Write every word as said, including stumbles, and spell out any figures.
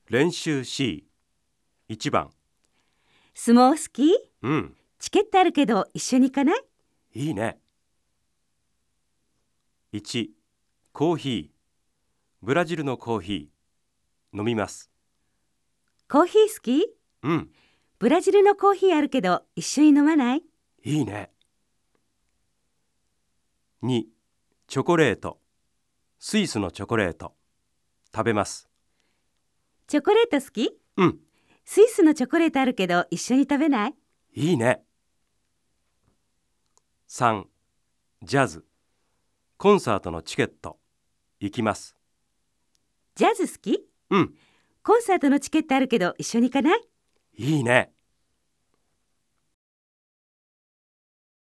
練習 シーいち 番。 相撲好き？ うん、 チケットあるけど一緒に行かない？ いいね。いち、コーヒー。ブラジルのコーヒー。飲みます。 コーヒー好き？ うん、 ブラジルのコーヒーあるけど一緒に飲まない？ いいね。に、チョコレート。スイスのチョコレート。食べます。 チョコレート好き？ うん、 スイスのチョコレートあるけど一緒に食べない？ いいね。さん、ジャズ。コンサートのチケット。行きます。 ジャズ好き？ うん、 コンサートのチケットあるけど一緒に行かない？ いいね。